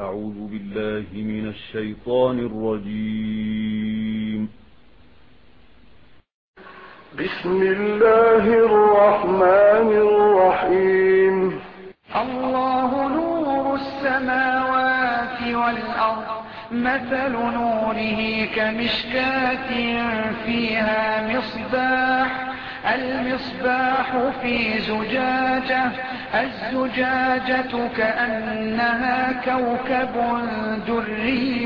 أعوذ بالله من الشيطان الرجيم. بسم الله الرحمن الرحيم. الله نور السماوات والأرض، مثل نوره كمشكاة فيها مصباح، المصباح في زجاجة، الزجاجة كأنها كوكب دري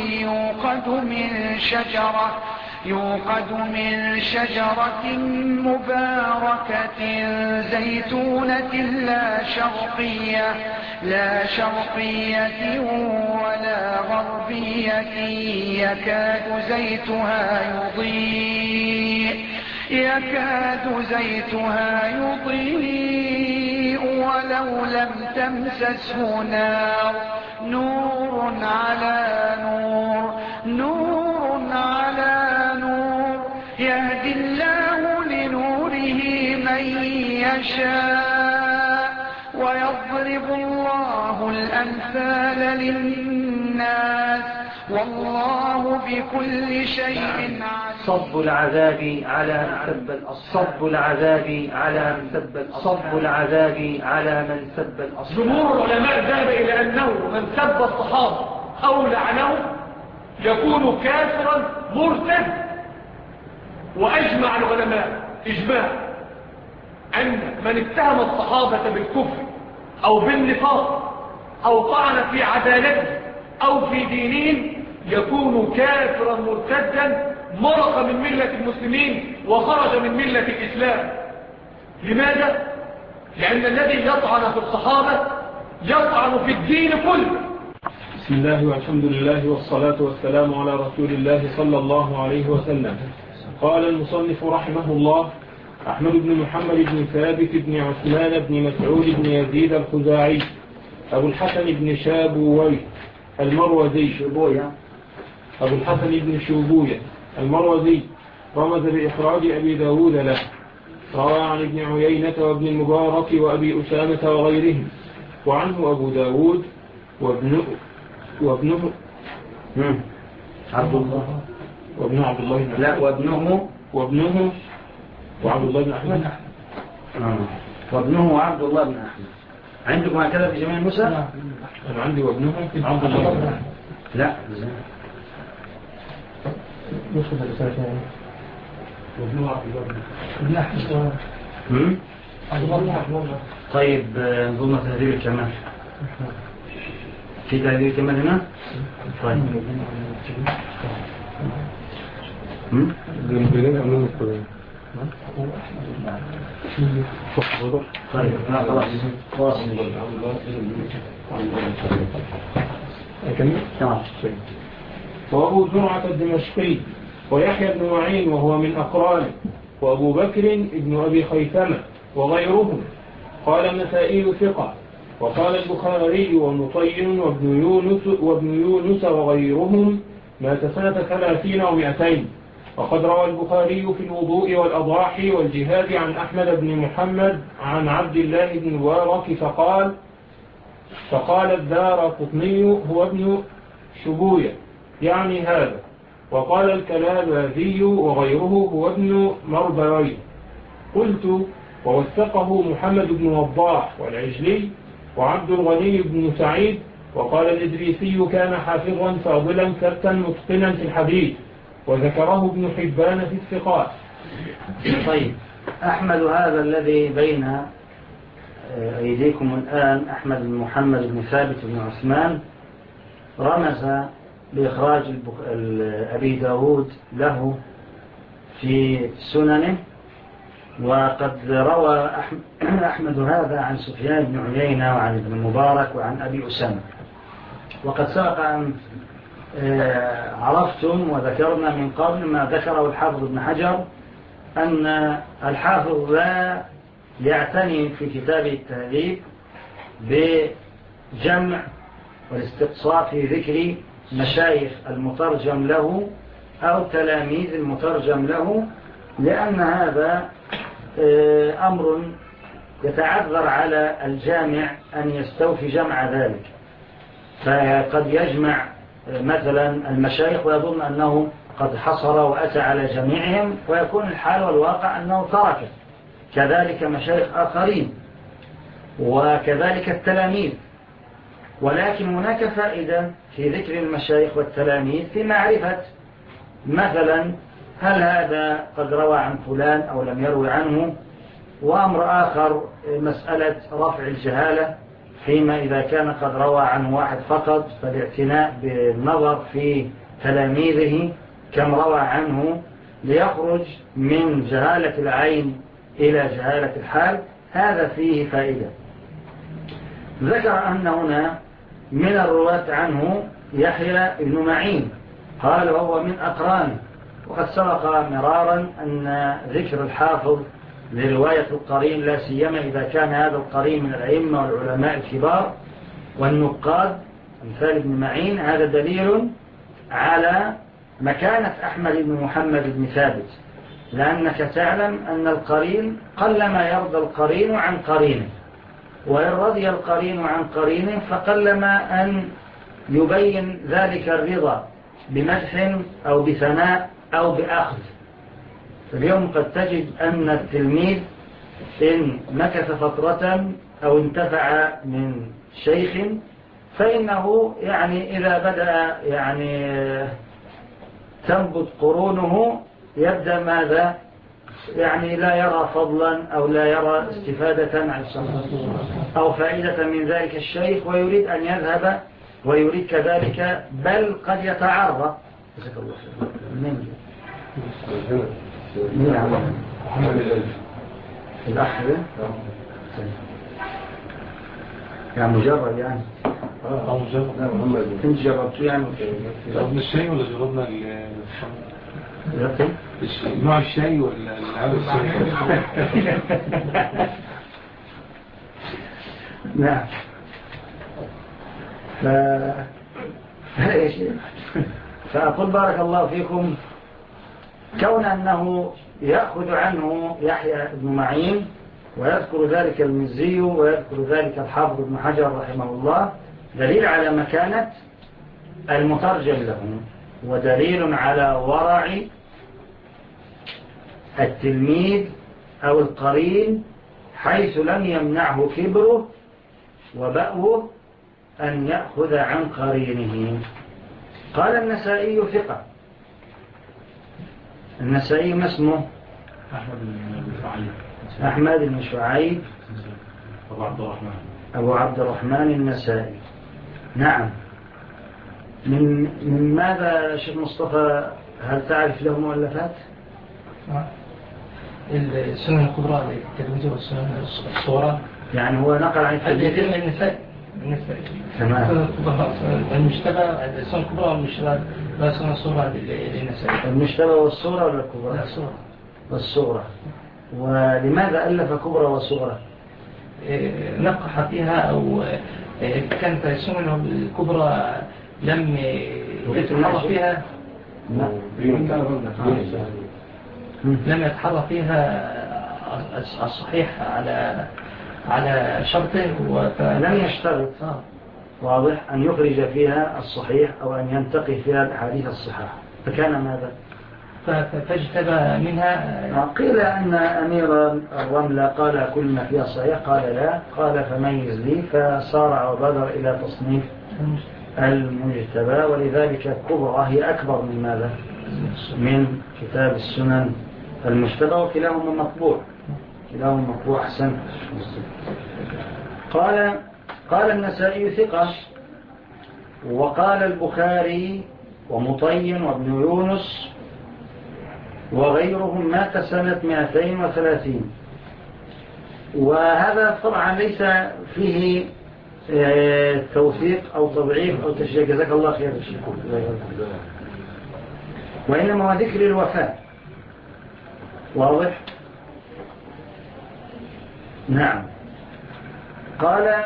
يوقد من شجرة مباركة زيتونة لا شرقية ولا غربية، يكاد زيتها يضيء ولو لم تمسسه نار، نور على نور، يهدي الله لنوره من يشاء، ويضرب الله الأمثال للناس، والله بكل شيء عليم. صب العذاب على من سب الأصحاب. جمهور العلماء ذهب إلى أنه من سب الصحابة أو لعنهم يكون كافرا مرتد، وأجمع العلماء إجماع أن من اتهم الصحابة بالكفر أو بالنفاق أو طعن في عدالته أو في دينهم يكون كافرا مرتدا، مرق من ملة المسلمين وخرج من ملة الإسلام. لماذا؟ لأن الذي يطعن في الصحابة يطعن في الدين كله. بسم الله والحمد لله والصلاة والسلام على رسول الله صلى الله عليه وسلم. قال المصنف رحمه الله: أحمد بن محمد بن ثابت بن عثمان بن مسعود بن يزيد الخزاعي، أبو الحسن بن شابويه المروزي، أبو الحسن بن شوبويه المروزي، رمز بإخراج أبي داود له. روى عن ابن عيينة وابن المبارك وأبي أسامة وغيرهم، وعنه أبو داود وابنه عبد الله وابنه وعبد الله بن أحمد. وابنه وعبد الله بن أحمد. عندكم هكذا في جميع النسخ؟ أنا عندي وابنه عبد الله بن أحمد. لا نسخة الرسالة وابنه عبد الله بن أحمد. طيب نظم تهذيب الكمال. في تهذيب الكمال هنا؟ طيب خلاص وأبو زرعة الدمشقي، ويحيى بن معين وهو من أقرانه، وأبو بكر ابن أبي خيثمة وغيرهم. قال النسائي ثقة. وقال البخاري ومطير وابن يونس وغيرهم مات سنة 30 و200. وقد روى البخاري في الوضوء والأضاحي والجهاد عن أحمد بن محمد عن عبد الله بن مبارك فقال الدارقطني هو ابن شبويه يعني هذا. وقال الكلاباذي وغيره هو ابن مربوي. قلت: ووثقه محمد بن وضاح والعجلي وعبد الغني بن سعيد. وقال الإدريسي: كان حافظا فاضلا ثبتا متقنا في الحديث. وذكره ابن حبان في الثقات. طيب، أحمد هذا الذي بين أيديكم الآن، أحمد بن محمد بن ثابت بن عثمان، رمز بإخراج أبي داود له في سننه. وقد روى أحمد هذا عن سفيان بن عيينة وعن ابن المبارك وعن أبي أسامة. وقد سبق أن عرفتم وذكرنا من قبل ما ذكره الحافظ ابن حجر، أن الحافظ لا يعتني في كتاب التهذيب بجمع والاستقصاء في ذكر مشايخ المترجم له أو تلاميذ المترجم له، لأن هذا أمر يتعذر على الجامع أن يستوفي جمع ذلك. فقد يجمع مثلا المشايخ ويظن أنه قد حصر وأتى على جميعهم، ويكون الحال والواقع أنه ترك كذلك مشايخ آخرين وكذلك التلاميذ. ولكن هناك فائدة في ذكر المشايخ والتلاميذ في معرفة مثلا هل هذا قد روى عن فلان أو لم يروي عنه. وأمر آخر مسألة رفع الجهالة، فيما إذا كان قد روى عنه واحد فقط فالاعتناء بالنظر في تلاميذه كم روى عنه ليخرج من جهالة العين إلى جهالة الحال، هذا فيه فائدة. ذكر أن هنا من الرواة عنه يحيى بن معين، قال وهو من أقرانه. وقد سبق مرارا أن ذكر الحافظ لرواية القرين لا سيما إذا كان هذا القرين من الأئمة والعلماء الكبار والنقاد مثال ابن معين، هذا دليل على مكانة أحمد بن محمد بن ثابت، لأنك تعلم أن القرين قلما يرضى القرين عن قرينه، وإن رضي القرين عن قرينه فقلما أن يبين ذلك الرضا بمدح أو بثناء أو بأخذ. اليوم قد تجد أن التلميذ إن مكث فترة أو انتفع من شيخ فإنه يعني إذا بدأ يعني تنبت قرونه يبدأ ماذا؟ يعني لا يرى فضلا أو لا يرى استفادة عن الصلاة أو فائدة من ذلك الشيخ، ويريد أن يذهب ويريد كذلك، بل قد يتعرض. جزاك الله خير. محمد الأخ يعني مجرد يعني مجرد. لا محمد كنت جربته يعني. جربنا الشاي ولا جربنا نوع الشاي ولا العاب الشاي؟ نعم. فأقول بارك الله فيكم، كون أنه يأخذ عنه يحيى بن معين ويذكر ذلك المزي ويذكر ذلك الحافظ بن حجر رحمه الله دليل على مكانة المترجم له، ودليل على ورع التلميذ أو القرين حيث لم يمنعه كبره وبأوه أن يأخذ عن قرينه. قال النسائي ثقة. النسائي ما اسمه؟ أحمد بن شعيب أبو عبد الرحمن النسائي. نعم. من ماذا شيخ مصطفى هل تعرف له مؤلفات؟ السنن الكبرى للتلميذ والسنن الصغرى، يعني هو نقل عن النسائي. تمام. المشتبه السنن الكبرى والمشتبه لا السنن الصغرى للنسائي. المشتبه والصغرى ولا الكبرى؟ الصغرى. والصغرى. ولماذا ألف كبرى وصغرى؟ نقح فيها أو كانت السنن الكبرى لم يتحرى فيها لم يتحرى فيها الصحيح على شرطه لم يشترط واضح أن يخرج فيها الصحيح أو أن ينتقي فيها الأحاديث الصحاح، فكان ماذا؟ فاجتبى منها. قيل أن أمير الرملة قال كل ما فيها صحيح، قال لا، قال فميز لي، فصارع وبادر إلى تصنيف المجتبى. ولذلك الكبرى هي أكبر من ماذا؟ من كتاب السنن المجتبى، وكلاهما مطبوع. كلاهما مطبوع. أحسن. قال النسائي ثقة. وقال البخاري ومطين وابن يونس وغيرهم مات سنة 230. وهذا طبعا ليس فيه توثيق أو تضعيف أو تشجيع، جزاك الله خير الشيخ، وإنما هو ذكر الوفاة. واضح؟ نعم. قال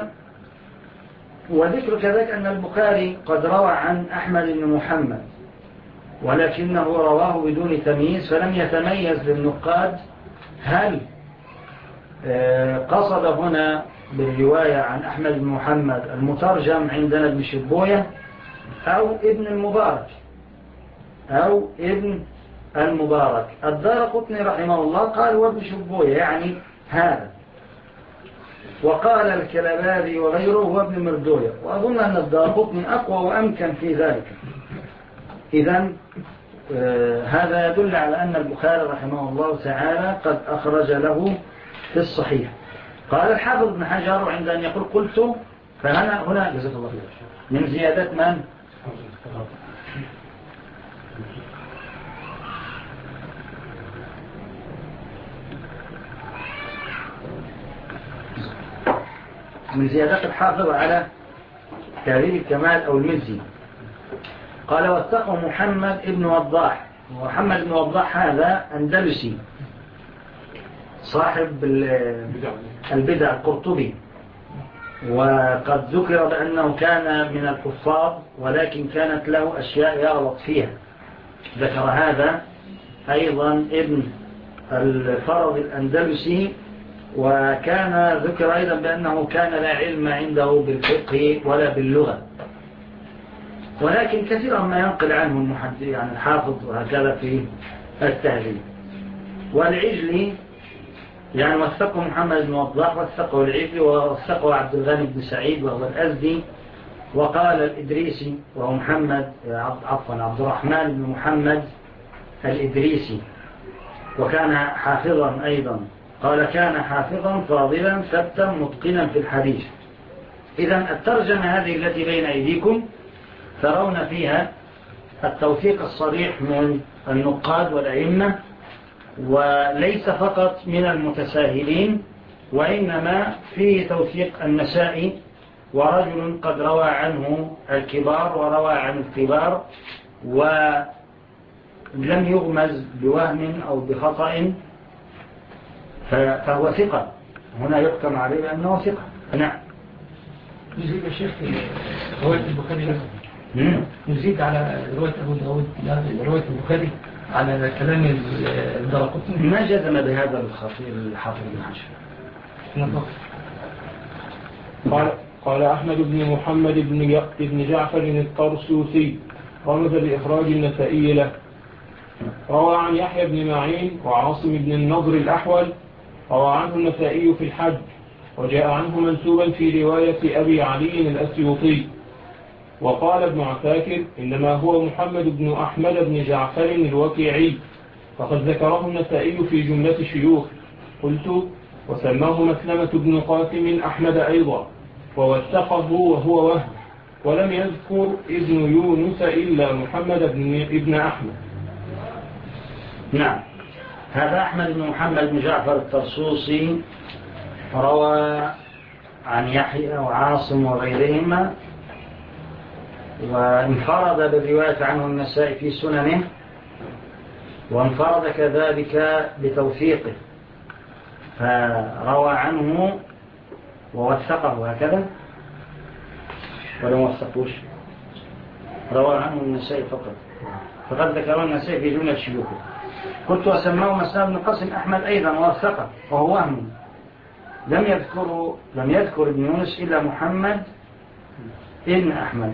وذكر كذلك أن البخاري قد روى عن أحمد بن محمد ولكنه رواه بدون تمييز، فلم يتميز للنقاد هل قصد هنا بالرواية عن أحمد بن محمد المترجم عندنا ابن شبوية أو ابن المبارك الدارقطني رحمه الله قال وابن شبوية يعني هذا، وقال الكلبابي وغيره هو ابن مردوية، وأظن أن الدارقطني أقوى وأمكن في ذلك. إذن هذا يدل على أن البخاري رحمه الله تعالى قد أخرج له في الصحيح. قال الحافظ ابن حجر عند أن يقول قلت، فهنا جزاك الله خير من زيادة من؟ من زيادة الحافظ على تهذيب الكمال أو المزي. قال واتقوا محمد ابن وضاح. محمد بن وضاح هذا أندلسي صاحب البدع القرطبي، وقد ذكر بأنه كان من الحفاظ ولكن كانت له أشياء يغلط فيها. ذكر هذا أيضا ابن الفرض الأندلسي، وكان ذكر أيضا بأنه كان لا علم عنده بالفقه ولا باللغة، ولكن كثيرا ما ينقل عنه المحدث يعني الحافظ وهكذا في التهذيب. والعجلي يعني وثقه محمد بن وضاح، وثقه العجلي، ووثقه عبد الغني بن سعيد وهو الأزدي. وقال الإدريسي وهو عبد الرحمن بن محمد الإدريسي، وكان حافظا أيضا. قال كان حافظا فاضلا ثبتا متقنا في الحديث. إذن الترجمة هذه التي بين أيديكم ترون فيها التوثيق الصريح من النقاد والأئمة، وليس فقط من المتساهلين، وإنما فيه توثيق النسائي، ورجل قد روى عنه الكبار وروى عن الكبار ولم يغمز بوهم أو بخطأ، فهو ثقة. هنا يحكم عليه بأنه ثقة. نعم. نزيد يا شيخ رواية البخاري، نزيد على رواية أبو داود رواية البخاري على كلام الدارقطني. ما جزم بهذا الخطير الحافظ بن حجر. قال أحمد بن محمد بن جعفر الطرسوسي رمز بإخراج النسائي له. روى عن يحيى بن معين وعاصم بن النضر الأحول، روى عنه النسائي في الحج، وجاء عنه منسوبا في رواية أبي علي الأسيوطي. وقال ابن عساكر إنما هو محمد بن أحمد بن جعفر الوكيعي، فقد ذكره النسائي في جملة شيوخ. قلت وسماه مسلمة بن قاسم أحمد أيضا، ووثقه وهو وهم، ولم يذكر ابن يونس إلا محمد بن أحمد. نعم. هذا أحمد بن محمد بن جعفر الطرسوسي روى عن يحيى وعاصم وغيرهما، وانفرد بالرواية عنه النسائي في سننه، وانفرد كذلك بتوثيقه، فروى عنه ووثقه هكذا، ولم وثقوش، روى عنه النسائي فقط، فقد ذكروا النسائي في جملة شيوخه. قلت وسماه مسلم بن قاسم أحمد أيضا ووثقه وهو وهم. لم يذكر ابن يونس إلا محمد ابن أحمد.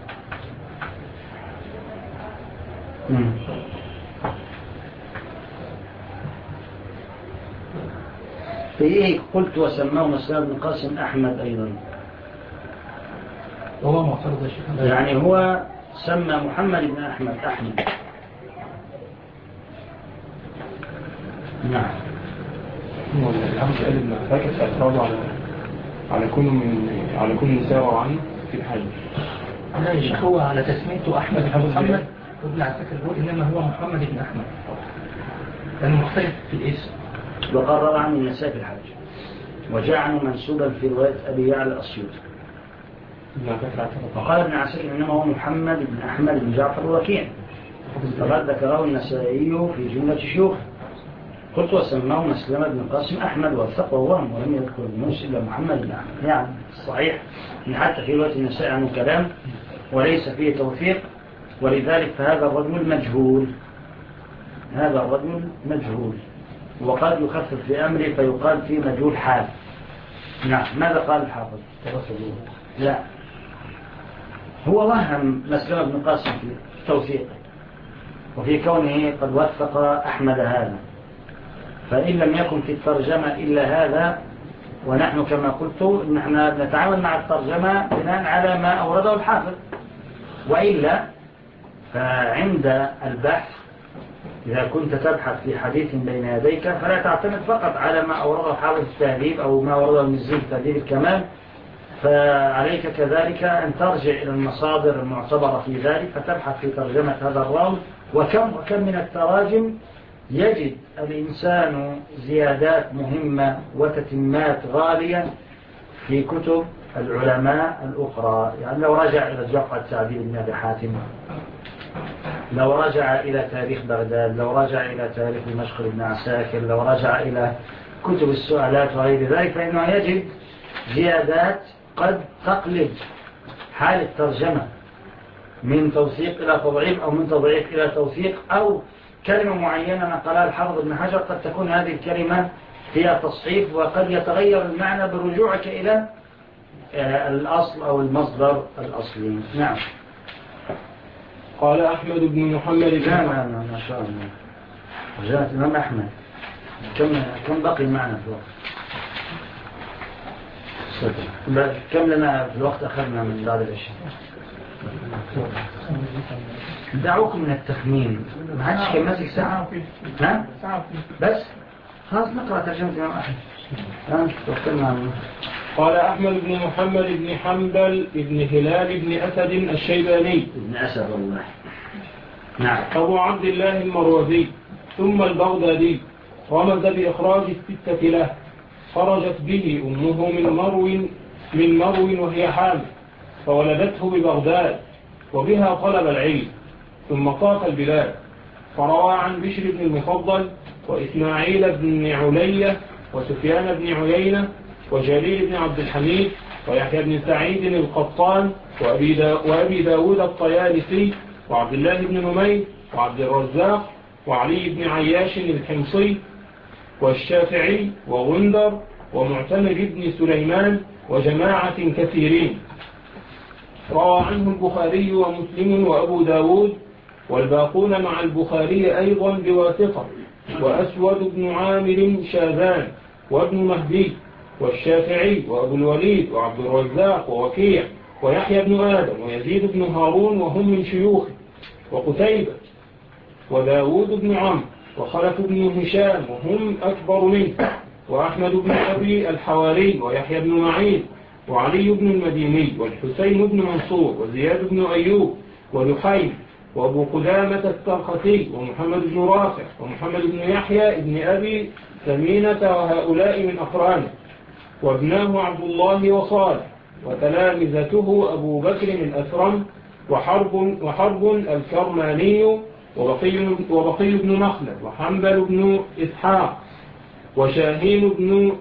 فإيه قلت وسماه مسلم بن قاسم أحمد أيضا، هو معترض يعني هو سمى محمد بن أحمد. نعم. الحمد قال ابن عساكر اعتراض على كل نساء عنه في الحج. لا يا شيخ، هو على تسميته أحمد بن محمد، وابن عساكر يقول إنما هو محمد بن أحمد، لأنه مختلف في الاسم. وقرر عن النساء في الحج، وجاء عنه منسوبا في رواية أبي يعلى الأسيوطي. وقال ابن عساكر إنما هو محمد بن أحمد بن جعفر الوكيع، فقد ذكره النسائي في جملة شيوخ. قلت وسماه مسلمة بن قاسم أحمد وثقه وهم، ولم يذكر ابن يونس إلا محمد بن أحمد. يعني صحيح إن حتى في رواية النسائي عنه كلام وليس فيه توثيق، ولذلك فهذا الرجل مجهول، وقد يخفف في أمره فيقال فيه مجهول حال. نعم. ماذا قال الحافظ؟ لا، هو وهم مسلم بن قاسم في توثيقه وفي كونه قد وثق أحمد هذا، فإن لم يكن في الترجمة إلا هذا، ونحن كما قلت نحن نتعامل مع الترجمة بناء على ما أورده الحافظ، وإلا فعند البحث إذا كنت تبحث في حديث بين يديك فلا تعتمد فقط على ما أورده حافظ التهذيب أو ما أورده المزي في تهذيب الكمال، فعليك كذلك أن ترجع إلى المصادر المعتبرة في ذلك فتبحث في ترجمة هذا الراوي. وكم من التراجم يجد الإنسان زيادات مهمة وتتمات غالية في كتب العلماء الأخرى. يعني لو رجع إلى جرح التعديل بن أبي حاتم، لو رجع إلى تاريخ بغداد، لو رجع إلى تاريخ دمشق بن عساكر، لو رجع إلى كتب السؤالات وغير ذلك، فإنه يجد زيادات قد تقلب حال الترجمة من توثيق إلى تضعيف أو من تضعيف إلى توثيق، أو كلمة معينة نقلها الحافظ ابن حجر قد تكون هذه الكلمة فيها تصحيف، وقد يتغير المعنى برجوعك إلى الأصل أو المصدر الأصلي. نعم. قال أحمد بن محمد لا ما شاء الله. رجعت الإمام أحمد. كم بقي معنا في الوقت؟ كم لنا في الوقت أخذنا من بعد العشاء؟ دعوكم من التخمين، ما عادش كم ماسك ساعة. ها؟ بس خلاص نقرأ ترجمة الإمام أحمد. قال أحمد بن محمد بن حنبل بن هلال بن أسد الشيباني ابن أسد الله. نعم. أبو عبد الله المروزي ثم البغدادي، رمز بإخراج الستة له. خرجت به أمه من مرو وهي حامل، فولدته ببغداد وبها طلب العلم، ثم طاف البلاد، فروى عن بشر بن المفضل وإسماعيل بن علية وسفيان بن عيينة وجليل بن عبد الحميد ويحيى بن سعيد القطان وأبي داود الطيالسي وعبد الله بن نمير وعبد الرزاق وعلي بن عياش الحمصي والشافعي وغندر ومعتمر بن سليمان وجماعة كثيرين. روى عنه البخاري ومسلم وأبو داود والباقون مع البخاري أيضا بواسطة، وأسود بن عامر شاذان وابن مهدي والشافعي وأبو الوليد وعبد الرزاق ووكيع ويحيى بن آدم ويزيد بن هارون وهم من شيوخه، وقتيبة وداود بن عمرو وخلف بن هشام وهم أكبر منه، وأحمد بن أبي الحواري ويحيى بن معين وعلي بن المديني والحسين بن منصور وزياد بن أيوب ولحيم وأبو قدامة السرختي ومحمد بن رافع ومحمد بن يحيى بن أبي ثمينة وهؤلاء من أقرانه، وابناه عبد الله وصالح، وتلامذته أبو بكر الأسرم وحرب الكرماني وبقي بن مخلد وحنبل بن إسحاق وشاهين بن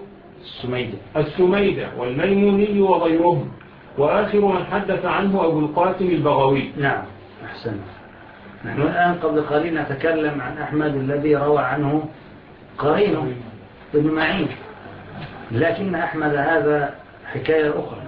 السميدة والميموني وغيرهم، وآخر من حدث عنه أبو القاسم البغوي. نعم أحسن. نحن الآن قبل قليل نتكلم عن أحمد الذي روى عنه قرينه ابن معين، لكن أحمد هذا حكاية أخرى.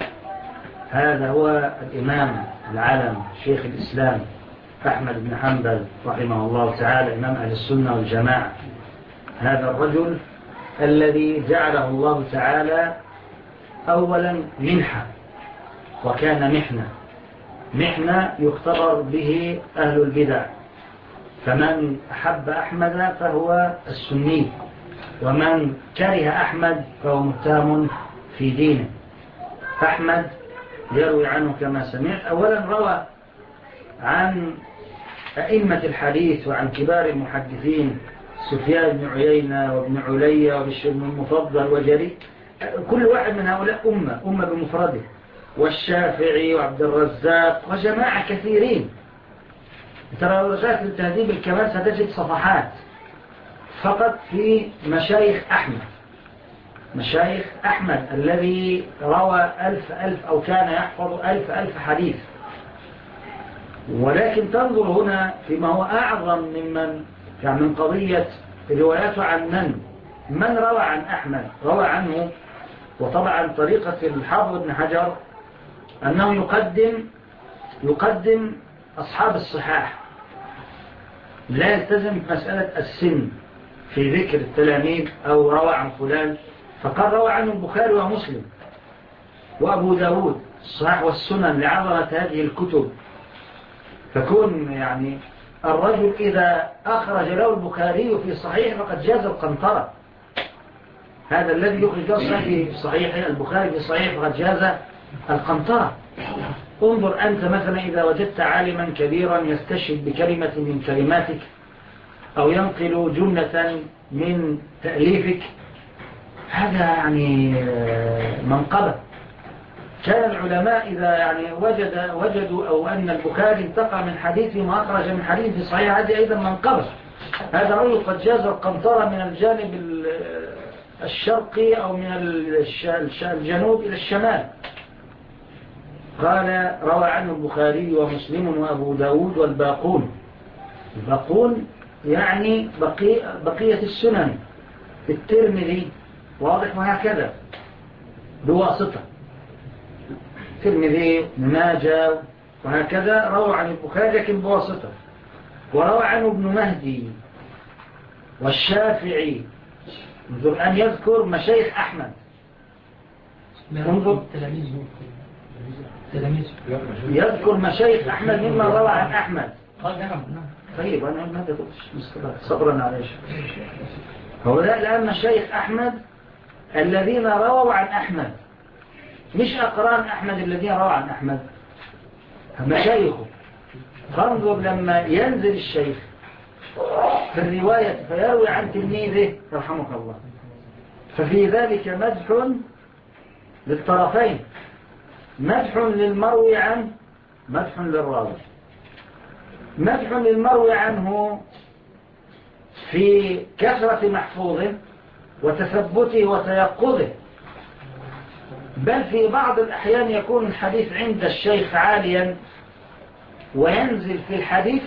هذا هو الإمام العالم شيخ الإسلام أحمد بن حنبل رحمه الله تعالى، إمام أهل السنة والجماعة. هذا الرجل الذي جعله الله تعالى أولا منحة، وكان محنة يختبر به أهل البدع، فمن أحب أحمد فهو السني، ومن كره أحمد فهو متهم في دينه. أحمد يروي عنه كما سمعت، أولا روى عن أئمة الحديث وعن كبار المحدثين، سفيان بن عيينة وابن علية وبشر بن المفضل وجرير، كل واحد من هؤلاء أمة بمفرده، والشافعي وعبد الرزاق وجماعة كثيرين. ترى لو رجعت للتهذيب الكمال ستجد صفحات فقط في مشايخ أحمد الذي روى 1000 أو كان يحفظ 1000 حديث. ولكن تنظر هنا فيما هو أعظم من قضية رواياته عن من روى عن أحمد. روى عنه وطبعا طريقة الحافظ ابن حجر أنه يقدم أصحاب الصحاح، لا يلتزم بمسألة السن في ذكر التلاميذ أو روى عن فلان، فقال روى عنه البخاري ومسلم وأبو داود الصحاح والسنن لعظمة هذه الكتب. فكون يعني الرجل إذا أخرج له البخاري في صحيح فقد جاز القنطرة، هذا الذي يخرج له في صحيح البخاري في صحيح فقد جاز القنطرة. انظر أنت مثلا إذا وجدت عالما كبيرا يستشهد بكلمة من كلماتك أو ينقل جملة من تأليفك، هذا يعني منقبة. كان العلماء إذا يعني وجدوا أو أن البخاري انتقى من حديث ما أخرج من حديث في صحيح، هذه أيضا منقبة. هذا رجل قد جاز القنطرة من الجانب الشرقي أو من الجنوب إلى الشمال. قال روى عنه البخاري ومسلم وأبو داود والباقون. الباقون يعني بقية السنن، الترمذي واضح وهكذا بواسطة، الترمذي ماجه وهكذا روى عن البخاري لكن بواسطة. وروى عنه ابن مهدي والشافعي. انظر أن يذكر مشايخ أحمد، انظر يذكر مشايخ أحمد مما روى عن أحمد. طيب أنا ما تقولش صبرا عليه. هؤلاء الآن مشايخ أحمد الذين رووا عن أحمد، مش أقران أحمد الذين رووا عن أحمد، مشايخه. فانظر لما ينزل الشيخ في الرواية فيروي عن تلميذه رحمه الله، ففي ذلك مدح للطرفين، مدح للمروي عنه، مدح للراوي. مدح للمروي عنه في كثرة محفوظه وتثبته وتيقظه، بل في بعض الأحيان يكون الحديث عند الشيخ عاليا وينزل في الحديث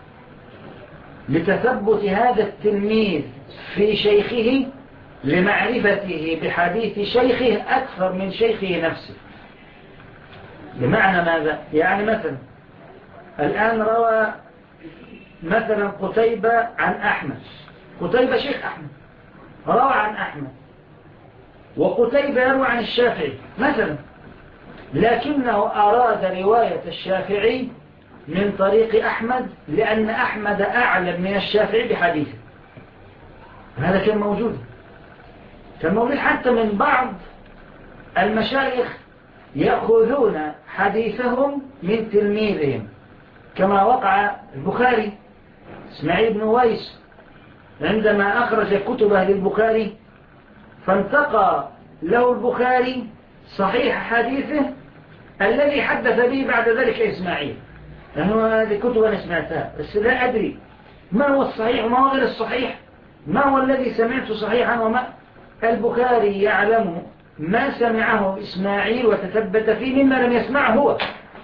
لتثبت هذا التلميذ في شيخه لمعرفته بحديث شيخه أكثر من شيخه نفسه. بمعنى ماذا؟ يعني مثلا الآن روى مثلا قتيبة عن أحمد، قتيبة شيخ أحمد روى عن أحمد، وقتيبة يروى عن الشافعي مثلا، لكنه أراد رواية الشافعي من طريق أحمد لأن أحمد أعلم من الشافعي بحديثه. هذا كان موجود حتى من بعض المشايخ يأخذون حديثهم من تلميذهم، كما وقع البخاري اسماعيل بن ويس عندما أخرج كتبه للبخاري فانتقى له البخاري صحيح حديثه الذي حدث به بعد ذلك إسماعيل، لأنه هذه كتب أنا سمعتها بس لا أدري ما هو الصحيح وما هو غير الصحيح، ما هو الذي سمعته صحيحا وما. البخاري يعلم ما سمعه إسماعيل وتثبت فيه مما لم يسمعه هو،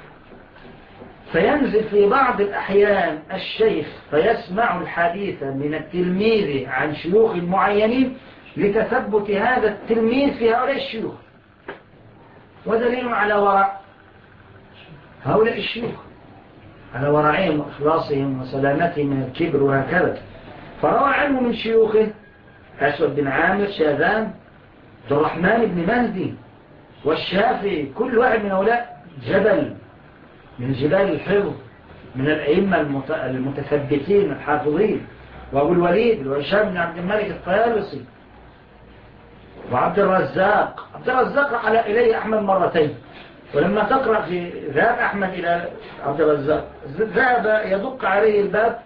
فينزل في بعض الأحيان الشيخ فيسمع الحديث من التلميذ عن شيوخ معينين لتثبت هذا التلميذ في هؤلاء الشيوخ، ودليل على ورع هؤلاء الشيوخ، على ورعهم وإخلاصهم وسلامتهم من الكبر وهكذا. فروى عنه من شيوخه أسود بن عامر، شاذان، عبد الرحمن بن مهدي والشافعي، كل واحد من هؤلاء جبل من جبال الحفظ من الأئمة المتثبتين الحافظين. وأبو الوليد وهشام بن عبد الملك الطيالسي وعبد الرزاق. عبد الرزاق على إليه أحمد مرتين، ولما تقرأ في ذهاب أحمد إلى عبد الرزاق ذهب يدق عليه الباب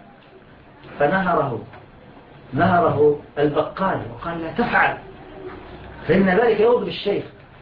نهره البقال وقال لا تفعل فإن ذلك يوضب الشيخ.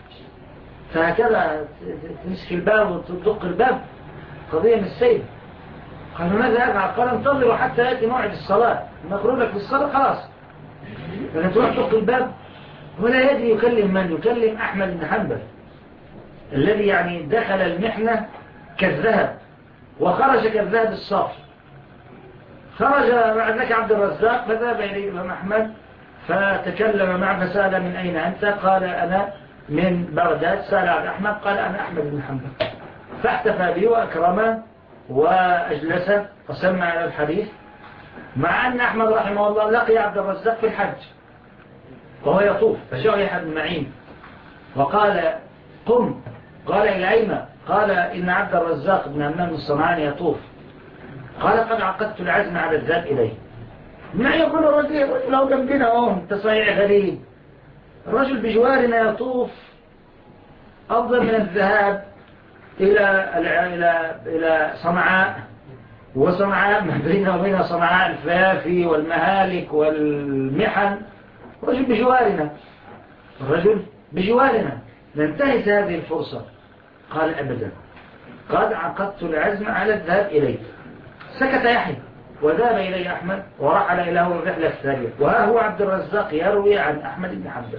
فهكذا تمسك الباب وتدق الباب، قضية من السيد. قال ماذا أفعل؟ قال انتظروا حتى يأتي موعد الصلاة، نخرج لك في الصلاة خلاص. لكن تروح تدق الباب ولا يدري يكلم من، يكلم أحمد بن حنبل الذي يعني دخل المحنة كالذهب وخرج كالذهب الصافي. خرج بعد ذلك عبد الرزاق فذهب إليه الإمام أحمد فتكلم معه فسأل من أين أنت؟ قال أنا من بغداد سأل عن أحمد قال أنا أحمد بن حنبل، فاحتفى به وأكرمه وأجلسه وسمع إلى الحديث، مع أن أحمد رحمه الله لقي عبد الرزاق في الحج وهو يطوف، فجاء يحيى بن معين وقال قم، قال إلى أين؟ قال إن عبد الرزاق بن همام الصنعاني يطوف، قال قد عقدت العزم على الذهاب إليه. ما يقول الرجل لو جنبنا أنت صحيح غريب، الرجل بجوارنا يطوف أفضل من الذهاب إلى صنعاء، وصنعاء ما بيننا وبين صنعاء الفافي والمهالك والمحن، الرجل بجوارنا، الرجل بجوارنا ننتهز هذه الفرصة. قال أبدا، قد عقدت العزم على الذهاب إليه. سكت يحيى وذهب إليه أحمد ورحل إليه الرحلة الثانية، وها هو عبد الرزاق يروي عن أحمد بن حنبل.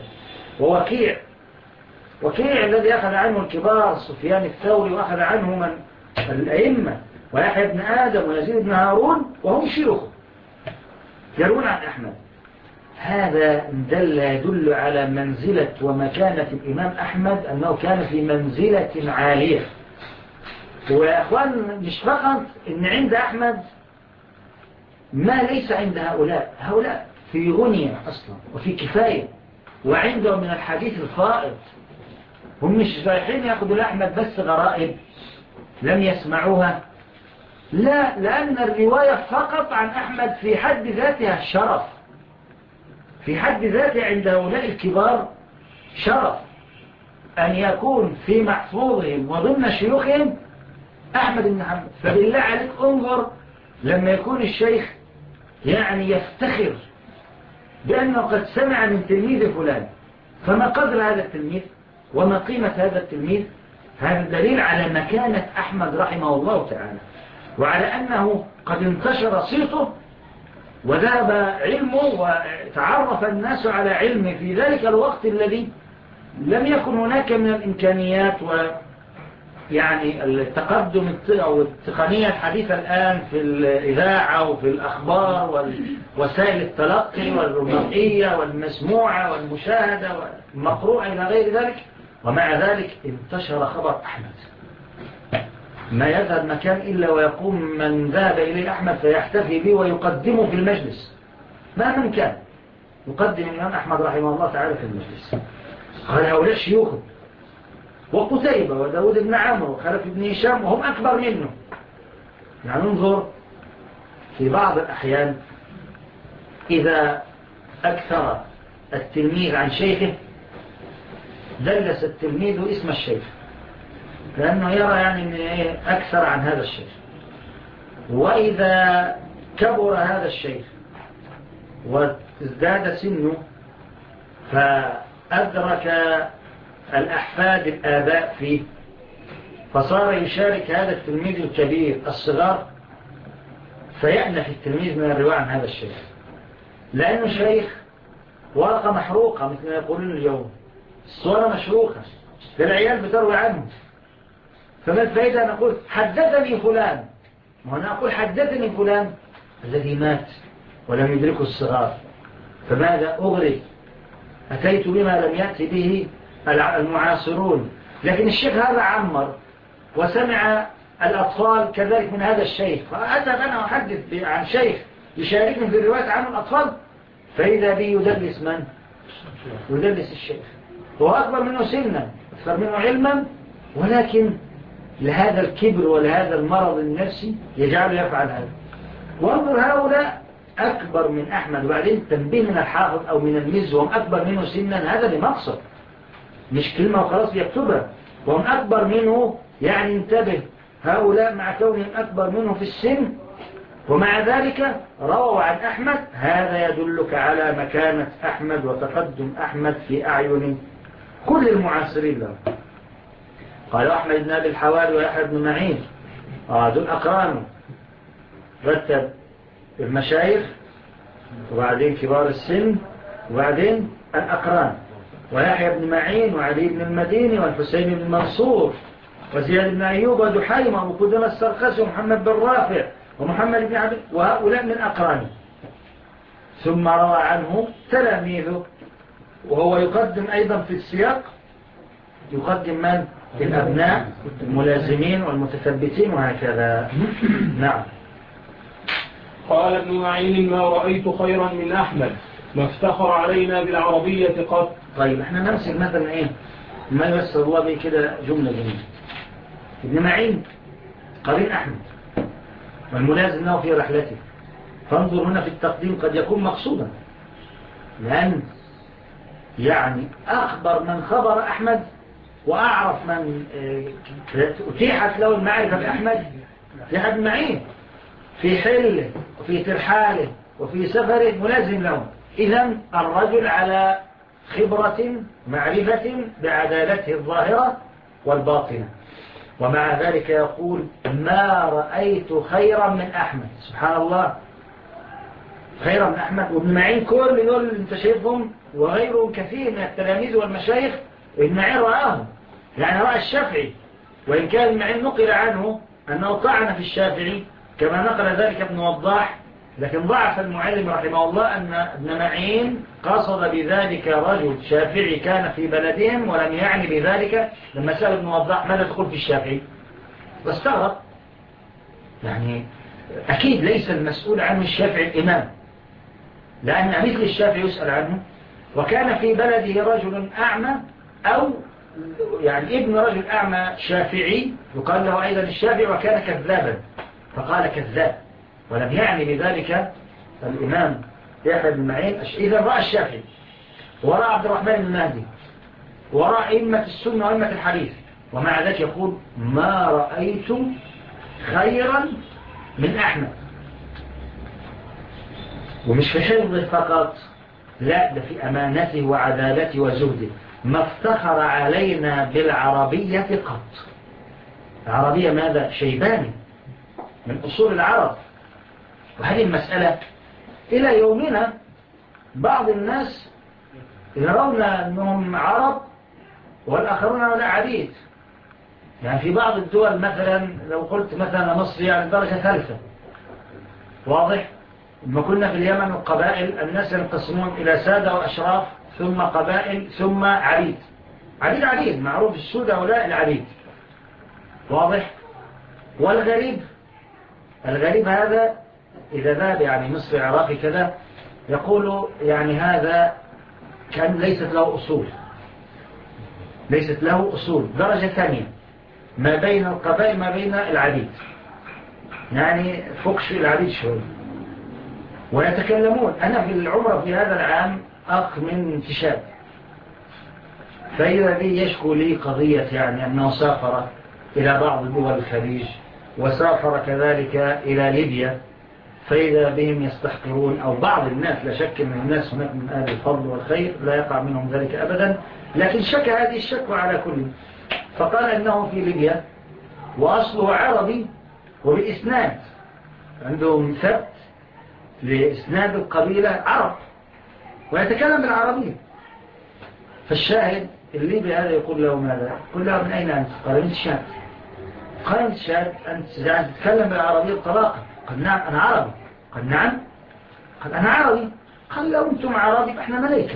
وكيع الذي أخذ عنه الكبار سفيان الثوري وأخذ عنه من الأئمة ويحيى بن آدم ويزيد بن هارون وهم شيوخ يروون عن أحمد. هذا يدل على منزلة ومكانة الإمام أحمد، أنه كان في منزلة عالية. ويا أخوان مش فقط إن عند أحمد ما ليس عند هؤلاء في غنية أصلا وفي كفاية، وعندهم من الحديث الفائض. هم مش رايحين يأخذوا لأحمد بس غرائب لم يسمعوها، لا، لأن الرواية فقط عن أحمد في حد ذاتها شرف، في حد ذاته عند هؤلاء الكبار شرف أن يكون في محفوظهم وضمن شيوخهم أحمد بن حنبل. فبالله عليك انظر لما يكون الشيخ يعني يفتخر بأنه قد سمع من تلميذ فلان، فما قدر هذا التلميذ وما قيمة هذا التلميذ. هذا دليل على مكانة أحمد رحمه الله تعالى، وعلى أنه قد انتشر صيته وذهب علمه وتعرف الناس على علمه في ذلك الوقت الذي لم يكن هناك من الإمكانيات ويعني التقدم أو التقنية الحديثة الآن في الإذاعة وفي الأخبار ووسائل التلقي والمرئية والمسموعة والمشاهدة والمقروءة إلى غير ذلك. ومع ذلك انتشر خبر أحمد، ما يذهب مكان إلا ويقوم من ذهب إليه أحمد فيحتفي به ويقدمه في المجلس، ما من كان يقدم الإمام أحمد رحمه الله تعالى في المجلس. قال هؤلاء شيوخه، وقتيبة وداود بن عمرو وخلف بن هشام وهم أكبر منه. يعني انظر في بعض الأحيان إذا أكثر التلميذ عن شيخه دلس التلميذ اسم الشيخ، لأنه يرى يعني أن أكثر عن هذا الشيخ. وإذا كبر هذا الشيخ وازداد سنه فأدرك الأحفاد الآباء فيه، فصار يشارك هذا التلميذ الكبير الصغار، فيأنف التلميذ من الرواية عن هذا الشيخ، لأنه شيخ ورقة محروقة مثل ما يقولون اليوم، الصورة مشروقة للعيال بتروي عنه. فما الفائدة أن أقول حدثني فلان، وأنا أقول حدثني فلان الذي مات ولم يدركه الصغار، فماذا أغري؟ أتيت بما لم يأتي به المعاصرون. لكن الشيخ هذا عمر وسمع الأطفال كذلك من هذا الشيخ، فأتى أنا أحدث عن شيخ يشاركني في الرواية عن الأطفال، فإذا به يدلس من؟ يدلس الشيخ، هو أكبر منه سنا أكثر منه علما، ولكن لهذا الكبر ولهذا المرض النفسي يجعله يفعل هذا. وانظر هؤلاء أكبر من أحمد، وبعدين تنبيه من الحافظ أو من المز وهم أكبر منه سنا، هذا لمقصد مش كلمة وخلاص يكتبها، وهم أكبر منه يعني انتبه، هؤلاء مع كونهم أكبر منه في السن ومع ذلك رووا عن أحمد. هذا يدلك على مكانة أحمد وتقدم أحمد في أعين كل المعاصرين له. قال أحمد بن أبي الحواري ويحيى بن معين دول أقرانه، رتب المشايخ وبعدين كبار السن وبعدين الأقران، ويحيى بن معين وعلي بن المديني والحسين بن منصور وزياد بن أيوب ودحيمة وقدم السرقسي ومحمد بن رافع ومحمد بن عبد، وهؤلاء من أقرانه. ثم روى عنه تلاميذه، وهو يقدم أيضا في السياق يقدم من؟ الأبناء الملازمين والمتثبتين وهكذا. نعم. قال ابن معين ما رأيت خيرا من أحمد ما افتخر علينا بالعربية قط. طيب احنا نمسك مثلا ايه ما يسر الله به كده جملة جميلة. ابن معين قرين أحمد والملازم له في رحلته، فانظر هنا في التقديم قد يكون مقصودا، لأن يعني أخبر من خبر أحمد وأعرف من أتيحت له المعرفة بأحمد في ابن معين في حله وفي ترحاله وفي سفره ملازم له. إذن الرجل على خبرة معرفة بعدالته الظاهرة والباطنة، ومع ذلك يقول ما رأيت خيرا من أحمد. سبحان الله، خيرا من أحمد وابن معين. كل دول انت شايفهم وغيرهم كثير من التلاميذ والمشايخ ابن معين رآهم، يعني رأى الشافعي، وإن كان ابن معين نقل عنه أنه طعن في الشافعي كما نقل ذلك ابن وضاح، لكن ضعف المعلم رحمه الله أن ابن معين قصد بذلك رجل شافعي كان في بلدهم، ولم يعني بذلك لما سأل ابن وضاح ماذا تقول في الشافعي واستغرب، يعني أكيد ليس المسؤول عنه الشافعي الإمام، لأن مثل الشافعي يسأل عنه، وكان في بلده رجل أعمى أو يعني ابن رجل أعمى شافعي يقال له أيضا الشافعي، وكان كذابا فقال كذاب، ولم يعني بذلك الإمام يحيى بن معين. إذا رأى الشافعي ورأى عبد الرحمن المهدي ورأى أئمة السنة وأئمة الحديث، ومع ذلك يقول ما رأيت خيرا من أحمد. ومش في حفظه فقط، لا، ده في أمانته وعدالته وزهده. ما افتخر علينا بالعربية قط. العربية ماذا؟ شيباني من أصول العرب. وهذه المسألة إلى يومنا بعض الناس يرون أنهم عرب والآخرون لا عبيد. يعني في بعض الدول مثلا لو قلت مثلا مصر يعني درجة ثالثة، واضح؟ لما كنا في اليمن القبائل الناس ينقسمون إلى سادة وأشراف ثم قبائل ثم عبيد. عبيد معروف السود هؤلاء العبيد، واضح؟ والغريب هذا إذا ذهب يعني مصري عراقي كذا يقول يعني هذا كان ليست له أصول درجة ثانية ما بين القبائل ما بين العبيد، يعني فوقش العبيد شوي. ويتكلمون. أنا في العمرة في هذا العام أخ من تشاد، فإذا بي يشكو لي قضية يعني أنه سافر إلى بعض دول الخليج وسافر كذلك إلى ليبيا، فإذا بهم يستحقرون أو بعض الناس، لا شك من الناس هناك من أهل الفضل والخير لا يقع منهم ذلك أبدا، لكن شك هذه الشكوى على كل. فقال أنه في ليبيا وأصله عربي وبالإسناد عندهم ثبت لإسناد القبيلة عرب ويتكلم بالعربية. فالشاهد الليبي هذا يقول له ماذا؟ يقول له من أين أنت؟ قال من تشاد. قال من تشاد أنت يعني تتكلم بالعربية بطلاقة؟ قال نعم أنا عربي. قال نعم. قال أنا عربي. قال لو أنتم عربي فإحنا ملائكة.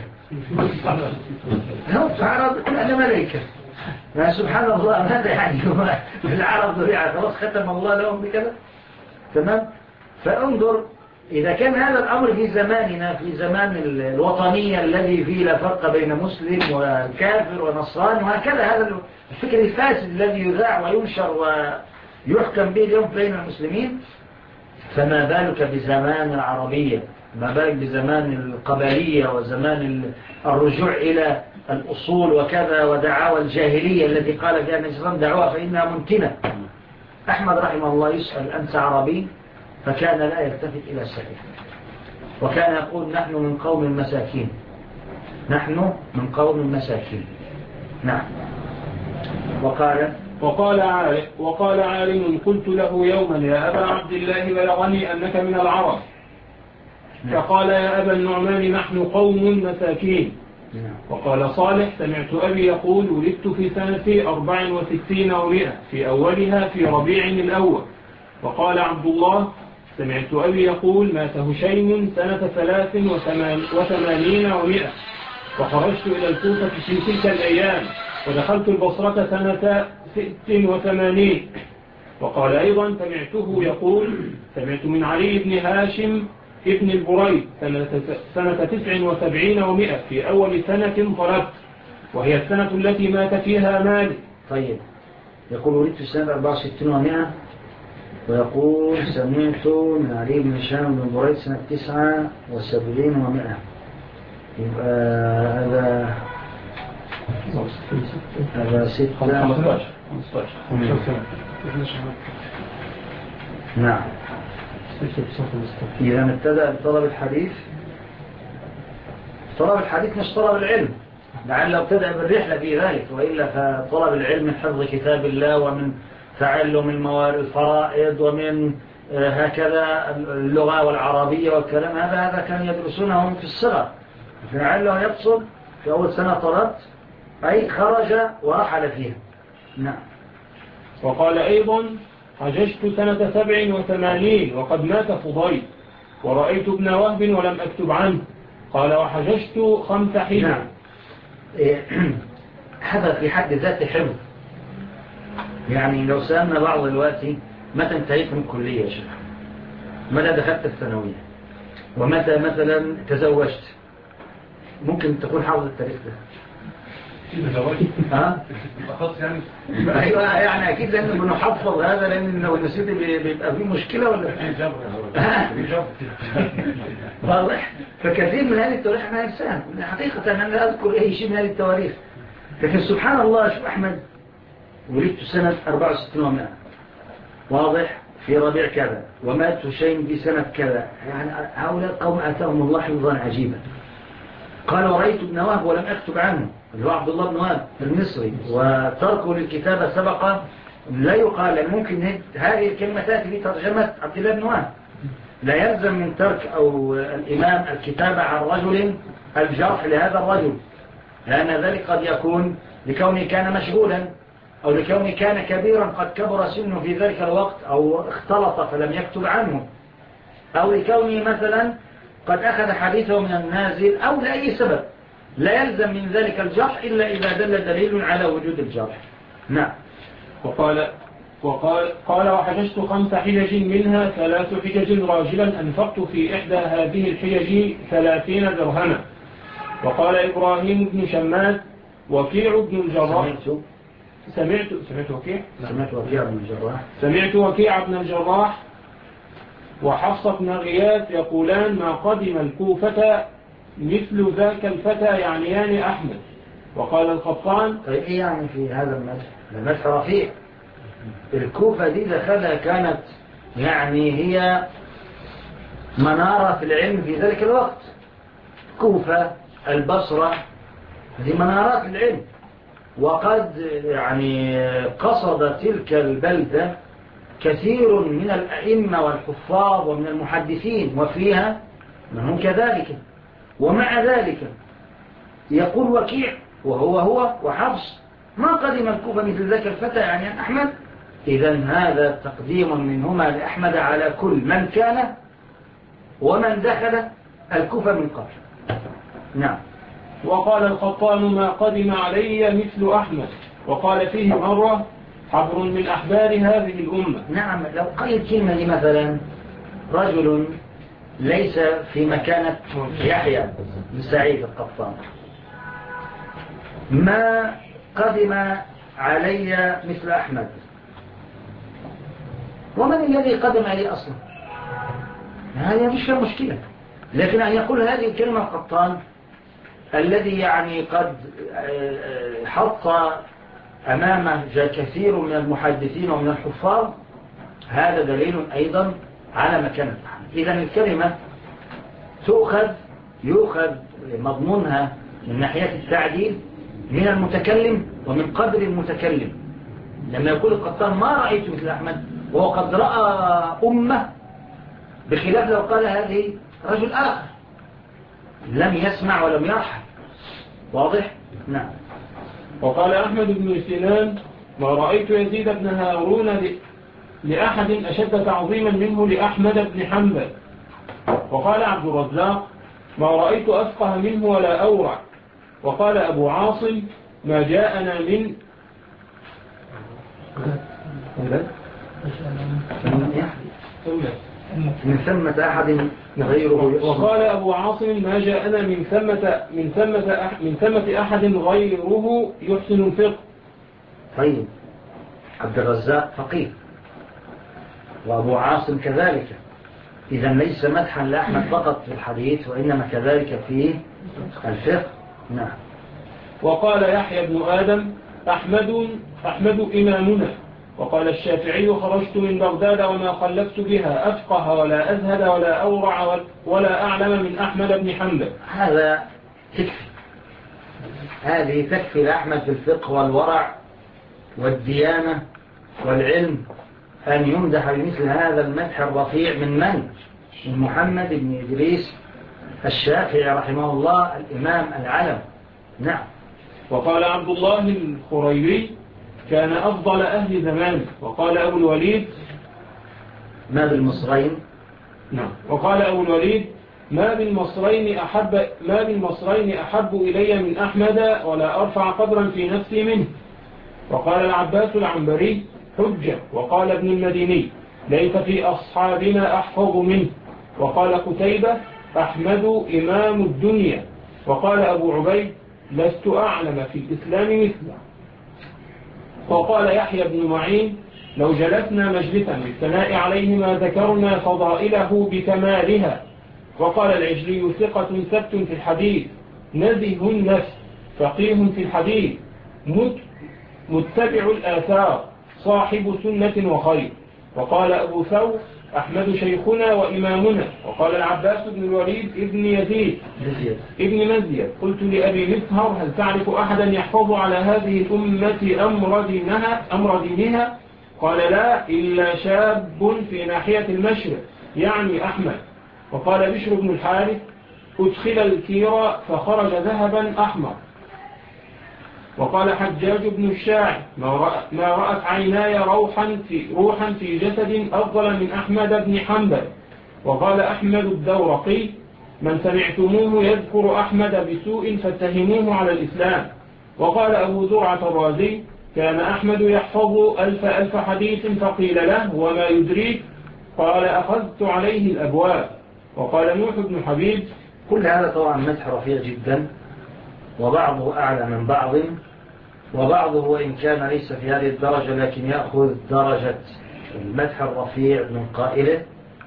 لو أنتم عربي فإحنا ملائكة. سبحان الله، ماذا يعني العرب ذريعة خلاص ختم الله لهم بكذا. تمام. فانظر إذا كان هذا الأمر في زماننا، في زمان الوطنية الذي فيه لا فرق بين مسلم وكافر ونصران وهكذا، هذا الفكر الفاسد الذي يذاع وينشر ويحكم به اليوم بين المسلمين، فما بالك بزمان العربية، ما بالك بزمان القبلية وزمان الرجوع إلى الأصول وكذا ودعاوى الجاهلية التي قال فيها النبي صلى الله عليه وسلم دعوها فإنها منتنة. أحمد رحمه الله يسأل أنت عربي؟ فكان لا يلتفت إلى السائل، وكان يقول نحن من قوم مساكين، نحن من قوم مساكين. نعم. وقال عالم قلت له يوما يا أبا عبد الله بلغني أنك من العرب، فقال يا أبا النعمان نحن قوم مساكين. وقال صالح سمعت أبي يقول ولدت في سنة 64 و100 في أولها في ربيع الأول. وقال عبد الله سمعت أبي يقول مات هشيم سنة 83 و100 وخرجت إلى الكوفة في تلك الأيام ودخلت البصرة سنة 86. وقال أيضا سمعته يقول سمعت من علي بن هاشم ابن البريد سنة 79 و100 في أول سنة طلبت، وهي السنة التي مات فيها مالك. طيب، يقول ولدت سنة 64 و100، ويقول سمعت من علي بن هشام بن البريد سنة 79 و100. يبقى هذا 15. نعم. إذا ابتدأ بطلب الحديث، طلب الحديث مش طلب العلم، لعله ابتدأ بالرحلة في ذلك، وإلا فطلب العلم من حفظ كتاب الله ومن تعلم الفرائض ومن هكذا اللغة والعربية والكلام هذا كان يدرسونه في الصغر، لعله يقصد في أول سنة طلبت أي خرج ورحل فيها. نعم. وقال أيضا حججت سنة 87 وقد مات فضيل، ورأيت ابن وهب ولم أكتب عنه. قال وحججت 5 حجج. نعم. هذا في حد ذاته حفظ. يعني لو سألنا بعض دلوقتي متى انتهيت من الكلية يا شيخ، متى دخلت الثانوية، ومتى مثلا تزوجت، ممكن تكون حافظ التاريخ ده. ها؟ ايوه يعني اكيد لان بنحفظ هذا، لان لو نسيت بيبقى فيه مشكله ولا واضح. فكثير من هذه التواريخ انا انسان حقيقه انا لا اذكر اي شيء من هذه التواريخ، لكن سبحان الله. شوف احمد، ولدت سنه 64 و100، واضح، في ربيع كذا، ومات هشيم في سنه كذا. يعني هؤلاء قوم اتاهم الله حفظا عجيبا. قال ورأيت ابن وهب ولم أكتب عنه، اللي هو عبد الله بن وهب المصري، وتركه للكتابة سبق. لا يقال، لأن ممكن هذه الكلمة تأتي في ترجمة عبد الله بن وهب. لا يلزم من ترك أو الإمام الكتابة عن رجل الجرح لهذا الرجل، لأن ذلك قد يكون لكونه كان مشغولا، أو لكونه كان كبيرا قد كبر سنه في ذلك الوقت، أو اختلط فلم يكتب عنه، أو لكونه مثلا قد أخذ حديثه من النازل، أو لأي سبب. لا يلزم من ذلك الجرح إلا إذا دل دليل على وجود الجرح. نعم. قال وحججت 5 حجج، منها 3 حجج راجلا أنفقت في إحدى هذه الحجج 30 درهما. وقال إبراهيم بن شماد وكيع بن الجراح سمعت وكيع بن الجراح وحفصة بن غياث يقولان ما قدم الكوفة مثل ذاك الفتى يعنيان أحمد. وقال القطان طيب إيه يعني في هذا المدح؟ المدح رفيع. الكوفة دي دخلها كانت يعني هي منارة في العلم في ذلك الوقت. كوفة، البصرة، هذه منارات العلم، وقد يعني قصد تلك البلدة كثير من الأئمة والحفاظ ومن المحدثين، وفيها من هم كذلك. ومع ذلك يقول وكيع وهو وحفص ما قدم الكوفة مثل ذاك الفتى يعني أحمد. إذن هذا تقديم منهما لأحمد على كل من كان ومن دخل الكوفة من قبل. نعم. وقال القطان ما قدم علي مثل أحمد. وقال فيه مرة حبر من أحبار هذه الأمة. نعم. لو قيد كلمة لي مثلا رجل ليس في مكانة يحيى بن سعيد القطان، ما قدم علي مثل أحمد، ومن الذي قدم علي أصلا؟ هذه مش مشكلة. لكن أن يقول هذه الكلمة القطان الذي يعني قد حط أمامه كثير من المحدثين ومن الحفاظ، هذا دليل أيضا على مكانة أحمد. إذن الكلمة يؤخذ مضمونها من ناحية التعديل من المتكلم ومن قدر المتكلم. لما يقول القطان ما رأيت مثل أحمد وهو قد رأى أمة، بخلاف لو قال هذه رجل آخر لم يسمع ولم يرحل. واضح؟ نعم. وقال أحمد بن سنان ما رأيت يزيد بن هارون لأحد أشد تعظيما منه لأحمد بن حنبل. وقال عبد الرزاق ما رأيت أفقه منه ولا أورع. وقال أبو عاصم ما جاءنا من من ثمة أحد غيره. وقال أبو عاصم ما جاءنا من ثمة أحد غيره يحسن الفقه. طيب، عبد الرزاق فقيه وأبو عاصم كذلك، إذا ليس مدحا لأحمد فقط في الحديث وإنما كذلك في الفقه. نعم. وقال يحيى بن آدم أحمد إمامنا. وقال الشافعي خرجت من بغداد وما خلفت بها أفقه ولا أزهد ولا أورع ولا أعلم من أحمد بن حنبل. هذا تكفي، هذه تكفي لأحمد في الفقه والورع والديانة والعلم أن يمدح بمثل هذا المدح الرفيع من محمد بن إدريس الشافعي رحمه الله الإمام العلم. نعم. وقال عبد الله الخريري كان أفضل أهل زمانه. وقال أبو الوليد ما بالمصرين. نعم. وقال أبو الوليد ما بالمصرين أحب إلي من أحمد ولا أرفع قدرا في نفسي منه. وقال العباس العنبري حجة. وقال ابن المديني ليس في أصحابنا أحفظ منه. وقال قتيبة أحمد إمام الدنيا. وقال أبو عبيد لست أعلم في الإسلام مثله. وقال يحيى بن معين لو جلسنا مجلسا للثناء عليه ما ذكرنا فضائله بكمالها. وقال العجلي ثقة ثبت في الحديث نزه النفس فقيه في الحديث متبع الآثار صاحب سنة وخير. وقال أبو ثور أحمد شيخنا وإمامنا. وقال العباس بن الوليد ابن يزيد ابن مزيد قلت لأبي مطهر هل تعرف أحدا يحفظ على هذه الأمة أمر دينها؟ قال لا إلا شاب في ناحية المشرق يعني أحمد. وقال بشر بن الحارث أدخل الكير فخرج ذهبا أحمر. وقال حجاج بن الشاعر ما رأت عيناي روحا في جسد أفضل من أحمد بن حنبل. وقال أحمد الدورقي من سمعتموه يذكر أحمد بسوء فاتهموه على الإسلام. وقال أبو زرعة الرازي كان أحمد يحفظ ألف حديث فقيل له وما يدريك قال أخذت عليه الأبواب. وقال نوح بن حبيب كل هذا طبعا مدح رفيع جدا وبعضه أعلى من بعض وبعضه وإن كان ليس في هذه الدرجة لكن يأخذ درجة المدح الرفيع من قائله.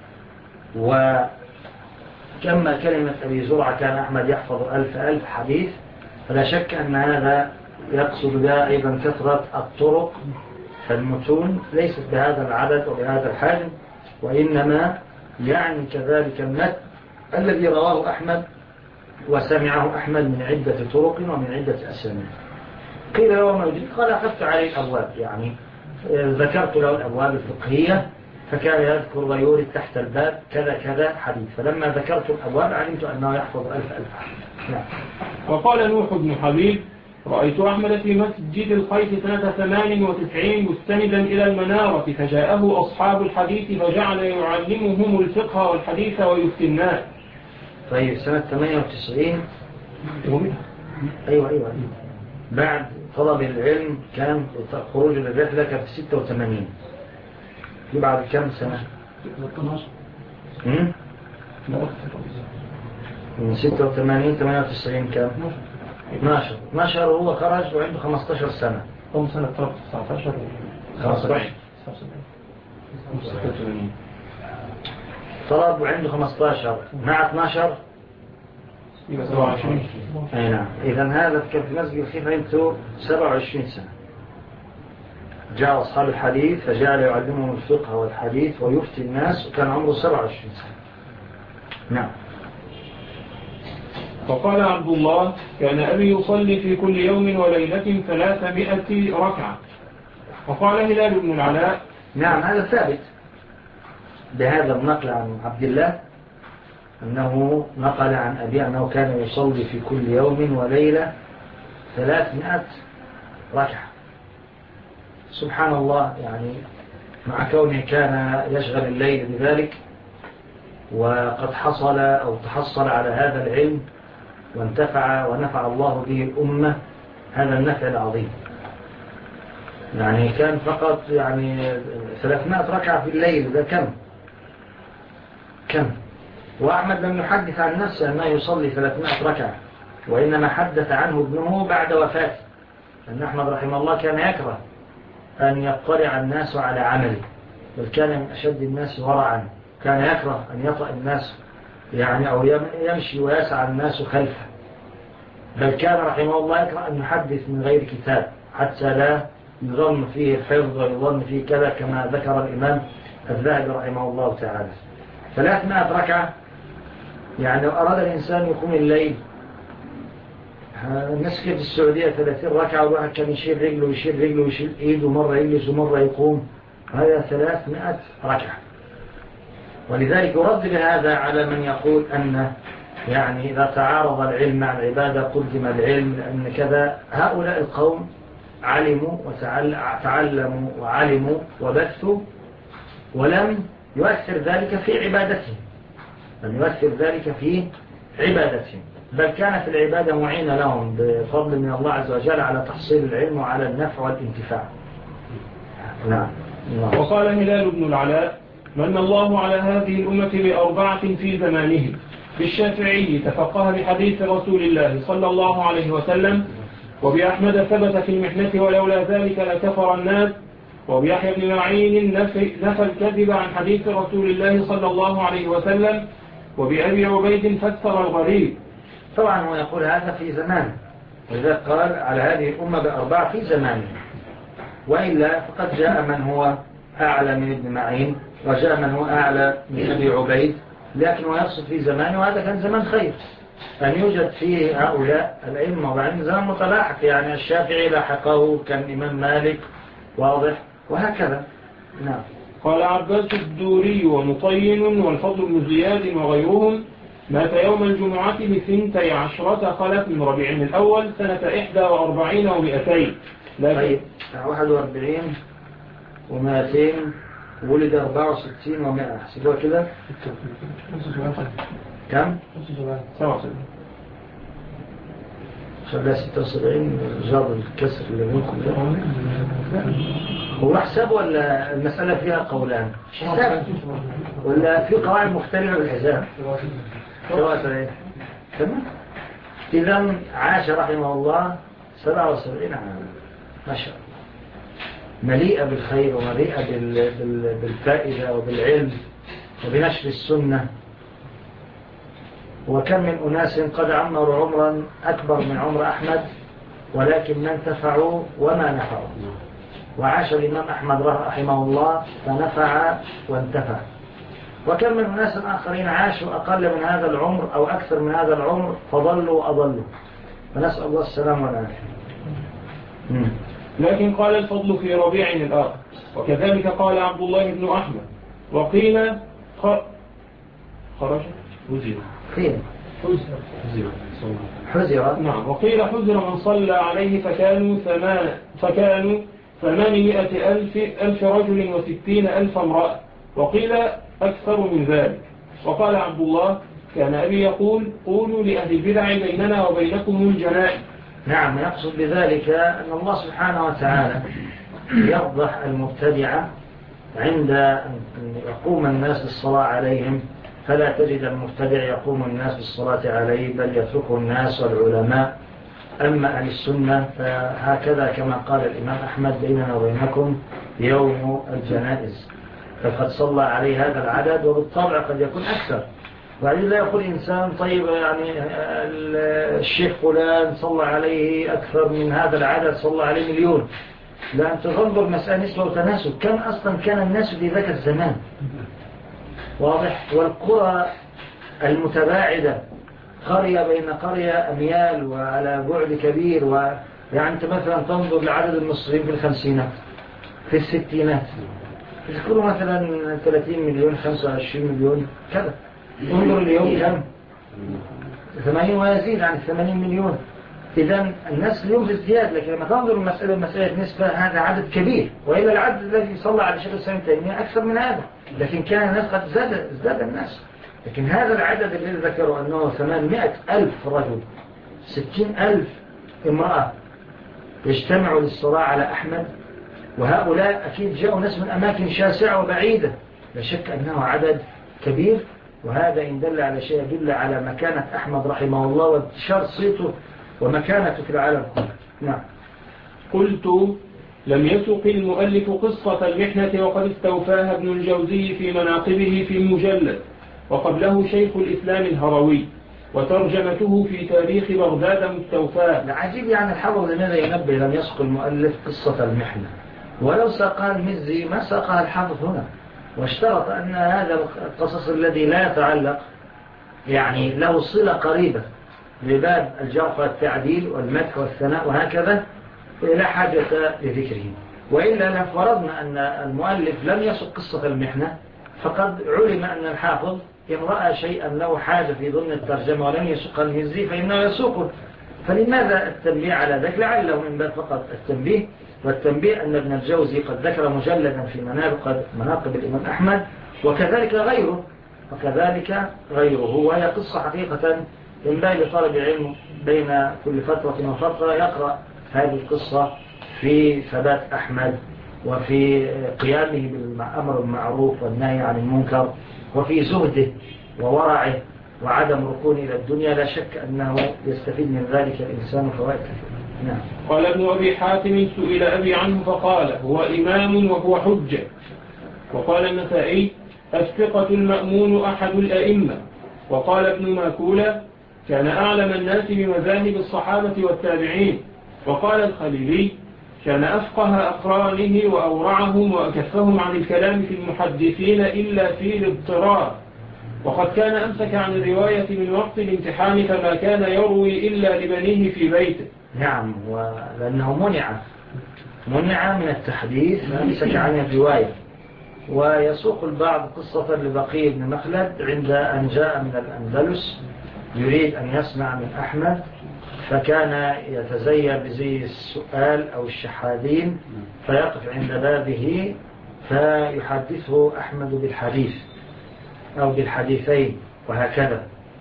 وكما كلمة أبي زرعة كان أحمد يحفظ ألف حديث فلا شك أن هذا يقصد بها أيضا كثرة الطرق فالمتون ليست بهذا العدد وبهذا الحجم وإنما يعني كذلك المتن الذي رواه أحمد وسمعه أحمد من عدة طرق ومن عدة أسانيد. قيل له ما يجيب قال أخذت عليه الأبواب يعني ذكرت له الأبواب الفقهية فكان يذكر ويورد تحت الباب كذا كذا حديث فلما ذكرت الأبواب علمت أنه يحفظ ألف حديث. نعم. وقال نوح بن حبيب رأيت أحمد في مسجد الخيف سنة 98 مستندا إلى المنارة فجاءه أصحاب الحديث فجعل يعلمهم الفقه والحديث ويفتي الناس. طيب سنة 98 أيوة بعد طلب العلم كان خروج الرحلة كانت 86 بعد كم سنة؟ 86 98 كم؟ 12 وهو خرج وعنده 15 سنة. هم سنة 19 15 طلب وعنده 15 مع 12 يبقى 27. أي نعم. إذن هذا كان في مسجد الخيف عنده 27 سنة. جاء أصحاب الحديث فجعل يعلمهم الفقه والحديث ويفتي الناس وكان عمره 27 سنة. نعم. فقال عبد الله كان أبي يصلي في كل يوم وليلة 300 ركعة. وقال هلال بن العلاء نعم هذا ثابت بهذا النقل عن عبد الله أنه نقل عن أبي أنه كان يصلي في كل يوم وليلة 300 ركعة. سبحان الله يعني مع كونه كان يشغل الليل بذلك وقد حصل أو تحصل على هذا العلم وانتفع ونفع الله به الأمة هذا النفع العظيم. يعني كان فقط يعني 300 ركعة في الليل، ده كم وأحمد لم يحدث عن نفسه أنه يصلي 300 ركعة، وإنما حدث عنه ابنه بعد وفاته، أن أحمد رحمه الله كان يكره أن يطلع الناس على عمله، بل كان من أشد الناس ورعا، كان يكره أن يطأ الناس يعني أو يمشي ويسعى الناس خلفه، بل كان رحمه الله يكره أن يحدث من غير كتاب حتى لا يظن فيه الحفظ ويظن فيه كذا، كما ذكر الإمام الذهبي رحمه الله تعالى. 300 ركعة، يعني لو أراد الإنسان يقوم الليل، الناس في السعودية 30 ركعة، والواحد كان يشيل رجله ويشيل رجله ويشيل إيده، مرة يجلس ومرة يقوم، هذا 300 ركعة. ولذلك يرد بهذا على من يقول أن يعني إذا تعارض العلم مع العبادة قدم العلم، لأن كذا. هؤلاء القوم علموا وتعلموا وعلموا وبثوا، ولم يؤثر ذلك في عبادتهم، بل كانت العبادة معينة لهم بفضل من الله عز وجل على تحصيل العلم وعلى النفع والانتفاع. نعم. وقال هلال بن العلاء: من الله على هذه الأمة ب4 في زمانهم. بالشافعي تفقه بحديث رسول الله صلى الله عليه وسلم، وبأحمد ثبت في المحنة ولولا ذلك لكفر الناس، وبيحيى بن معين نفى الكذب عن حديث رسول الله صلى الله عليه وسلم، وبأبي عبيد فسر الغريب. طبعا هو يقول هذا في زمان، وإذا قال على هذه الأمة ب4 في زمانه، وإلا فقد جاء من هو أعلى من ابن معين، وجاء من هو أعلى من أبي عبيد، لكن هو يقصد في زمانه، وهذا كان زمان خير أن يوجد فيه هؤلاء الأئمة، وبعدين زمان متلاحق، يعني الشافعي لاحقه، كان إمام مالك، واضح، وهكذا. نعم. قال عباس الدوري ومطين والفضل بن زياد وغيرهم: مات يوم الجمعة ب12 خلف من ربيع الأول سنة 41 و200. طيب 41 و200 ولد 64 و100، حسبوها كده كم؟ 77. خلال 76 جار الكسر اللي منكم ده. هو حساب ولا المسألة فيها قولان؟ حساب ولا في قواعد مختلفة بالحساب؟ تمام. إذن عاش رحمه الله 77 عاما، ما شاء الله، مليئة بالخير ومليئة بالفائدة وبالعلم وبنشر السنة. وكم من أناس قد عمروا عمرا أكبر من عمر أحمد، ولكن ما انتفعوا وما نفعوا. وعاش الإمام أحمد رحمه الله فنفع وانتفع. وكم من أناس آخرين عاشوا أقل من هذا العمر أو أكثر من هذا العمر فضلوا وأضلوا، فنسأل الله السلام والعافية. لكن قال الفضل في ربيع الآخر، وكذلك قال عبد الله بن أحمد. وقيل خرج حزر. نعم. وقيل حزر من صلى عليه فكانوا 800,000 رجل و60,000 امرأة، وقيل أكثر من ذلك. وقال عبد الله: كان أبي يقول: قولوا لأهل البدع بيننا وبينكم الجنائز. نعم، يقصد بذلك أن الله سبحانه وتعالى يفضح المبتدعة عند أن يقوم الناس بالصلاة عليهم، فلا تجد المبتدع يقوم الناس بالصلاة عليه، بل يتركه الناس والعلماء. أما أهل السنة فهكذا كما قال الإمام أحمد: بيننا وبينكم يوم الجنائز، فقد صلى عليه هذا العدد، وبالطبع قد يكون أكثر. وعليه لا يقول إنسان: طيب يعني الشيخ فلان صلى عليه أكثر من هذا العدد، صلى عليه 1,000,000. لا، أنت تنظر مسألة نسبة وتناسب، كم أصلا كان الناس في ذاك الزمان، واضح. والقرى المتباعدة، قرية بين قرية أميال وعلى بعد كبير، ويعني أنت مثلا تنظر لعدد المصريين في الخمسينات، في الستينات، يذكروا مثلا 30 مليون 25 مليون كذا. انظر اليوم كم؟ 80 ويزيد عن 80 مليون. إذن الناس اليوم في ازدياد، لكن لما تنظر المسألة نسبة، هذا عدد كبير، وإلا العدد الذي صلى على شيخ الإسلام ابن تيمية أكثر من هذا، لكن كان الناس قد ازداد الناس. لكن هذا العدد الذي ذكروا أنه 800,000 رجل 60,000 امرأة، يجتمعوا للصلاة على أحمد، وهؤلاء أكيد جاءوا ناس من أماكن شاسعة وبعيدة، لا شك أنه عدد كبير، وهذا إن دل على شيء يدل على مكانة أحمد رحمه الله وانتشار صيته ومكانته في العالم كله. نعم. قلت: لم يسق المؤلف قصة المحنة وقد استوفاها ابن الجوزي في مناقبه في مجلد، وقبله شيخ الإسلام الهروي، وترجمته في تاريخ بغداد مستوفاه. العجيب يعني الحافظ لماذا ينبه لم يسق المؤلف قصة المحنة، ولو ساقها المزي ما ساقها الحافظ هنا، واشترط أن هذا القصص الذي لا يتعلق يعني له صلة قريبة لباب الجرح والتعديل والمدح والثناء وهكذا لا حاجة لذكره. وإلا لفرضنا أن المؤلف لم يسق قصة المحنة، فقد علم أن الحافظ إن رأى شيئا له حاجة في ضمن الترجمة ولم يسق المزي فإنه يسوقه. فلماذا التنبيه على ذلك؟ لعله من باب فقط التنبيه، والتنبيه أن ابن الجوزي قد ذكر مجلدا في مناقب الإمام أحمد، وكذلك غيره، وهي قصة حقيقة ينبغي لطالب العلم بين كل فترة وفترة يقرأ هذه القصة في ثبات أحمد، وفي قيامه بالأمر المعروف والنهي عن المنكر، وفي زهده وورعه وعدم ركونه إلى الدنيا. لا شك أنه يستفيد من ذلك الإنسان فوائد كثيرة. نعم. قال ابن أبي حاتم: سئل أبي عنه فقال: هو إمام وهو حجة. وقال النسائي: الثقة المأمون أحد الأئمة. وقال ابن ماكولة: كان أعلم الناس بمذاهب الصحابة والتابعين. وقال الخليلي: كان أفقه أقرانه وأورعهم وأكفهم عن الكلام في المحدثين إلا في الاضطرار. وقد كان أمسك عن الرواية من وقت الامتحان، فما كان يروي إلا لبنيه في بيته. نعم، ولأنه منع من التحديث فأمسك عن الرواية. ويسوق البعض قصة لبقي بن مخلد عند أن جاء من الأندلس يريد أن يسمع من أحمد، فكان يتزيى بزي السؤال أو الشحاذين، فيقف عند بابه فيحدثه أحمد بالحديث أو بالحديثين وهكذا.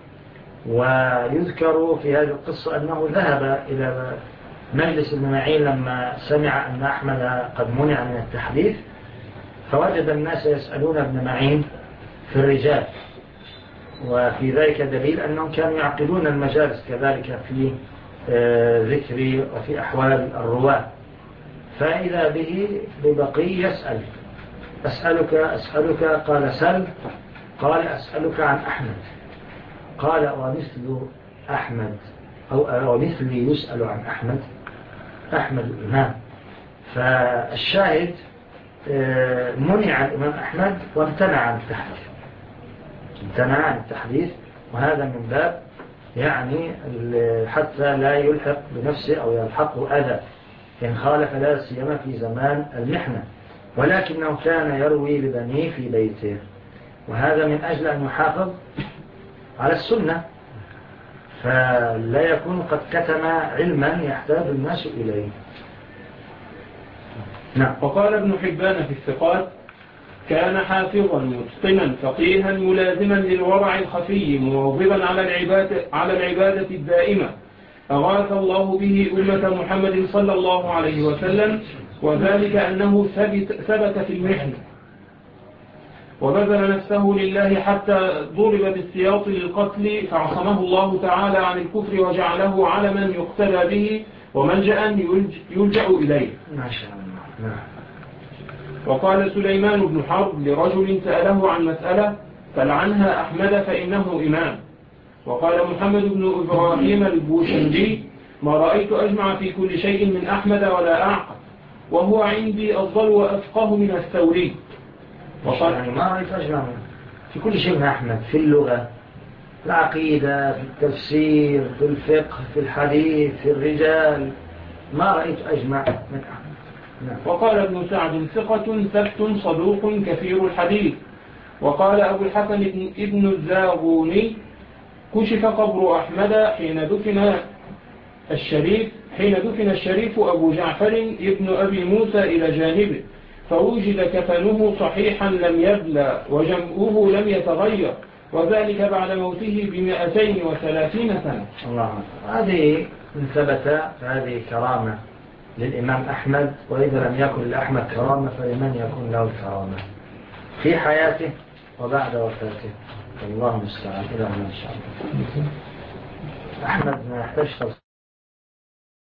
ويذكر في هذه القصة أنه ذهب إلى مجلس ابن معين لما سمع أن أحمد قد منع من التحديث، فوجد الناس يسألون ابن معين في الرجال، وفي ذلك دليل أنهم كانوا يعقدون المجالس كذلك في ذكر وفي أحوال الرواة. فإذا به ببقي يسأل: أسألك قال: سل. قال: أسألك عن أحمد. قال: ومثل أحمد أو مثلي يسأل عن أحمد الإمام. فالشاهد منع الإمام أحمد وامتنع عن التحديث، وهذا من باب يعني حتى لا يلحق بنفسه أو يلحقه أذى إن خالف، لا سيما في زمان المحنة. ولكنه كان يروي لبنيه في بيته، وهذا من أجل أن يحافظ على السنة، فلا يكون قد كتم علما يحتاج الناس إليه. نعم. وقال ابن حبان في الثقات: كان حافظا متقنا فقيها ملازما للورع الخفي مواظبا على العبادة الدائمة، أغاث الله به أمة محمد صلى الله عليه وسلم، وذلك أنه ثبت في المحنة وبذل نفسه لله حتى ضرب بالسياط للقتل، فعصمه الله تعالى عن الكفر وجعله علما يقتدى به وملجأ يلجأ إليه. ما شاء الله. وقال سليمان بن حرب لرجل سأله عن مسألة: فلعنها أحمد فإنه إمام. وقال محمد بن إبراهيم البوشنجي: ما رأيت أجمع في كل شيء من أحمد ولا أعقل، وهو عندي أفضل وأفقه من الثوري. وقال يعني ما رأيت أجمع في كل شيء من أحمد، في اللغة، في العقيدة، في التفسير، في الفقه، في الحديث، في الرجال، ما رأيت أجمع من أحمد. وقال ابن سعد: ثقة ثبت صدوق كثير الحديث. وقال أبو الحسن ابن الزاغوني: كشف قبر أحمد حين دفن الشريف أبو جعفر ابن أبي موسى إلى جانبه، فوجد كفنه صحيحا لم يبلى وجمعه لم يتغير، وذلك بعد موته 230 سنة. الله، هذه من ثبت هذه كرامة للإمام أحمد، وإذا لم يكن لأحمد كرامة فلمن يكون له الكرامة في حياته وبعد وفاته. الله المستعان. إلى هنا إن شاء الله. أحمد ما يحتاج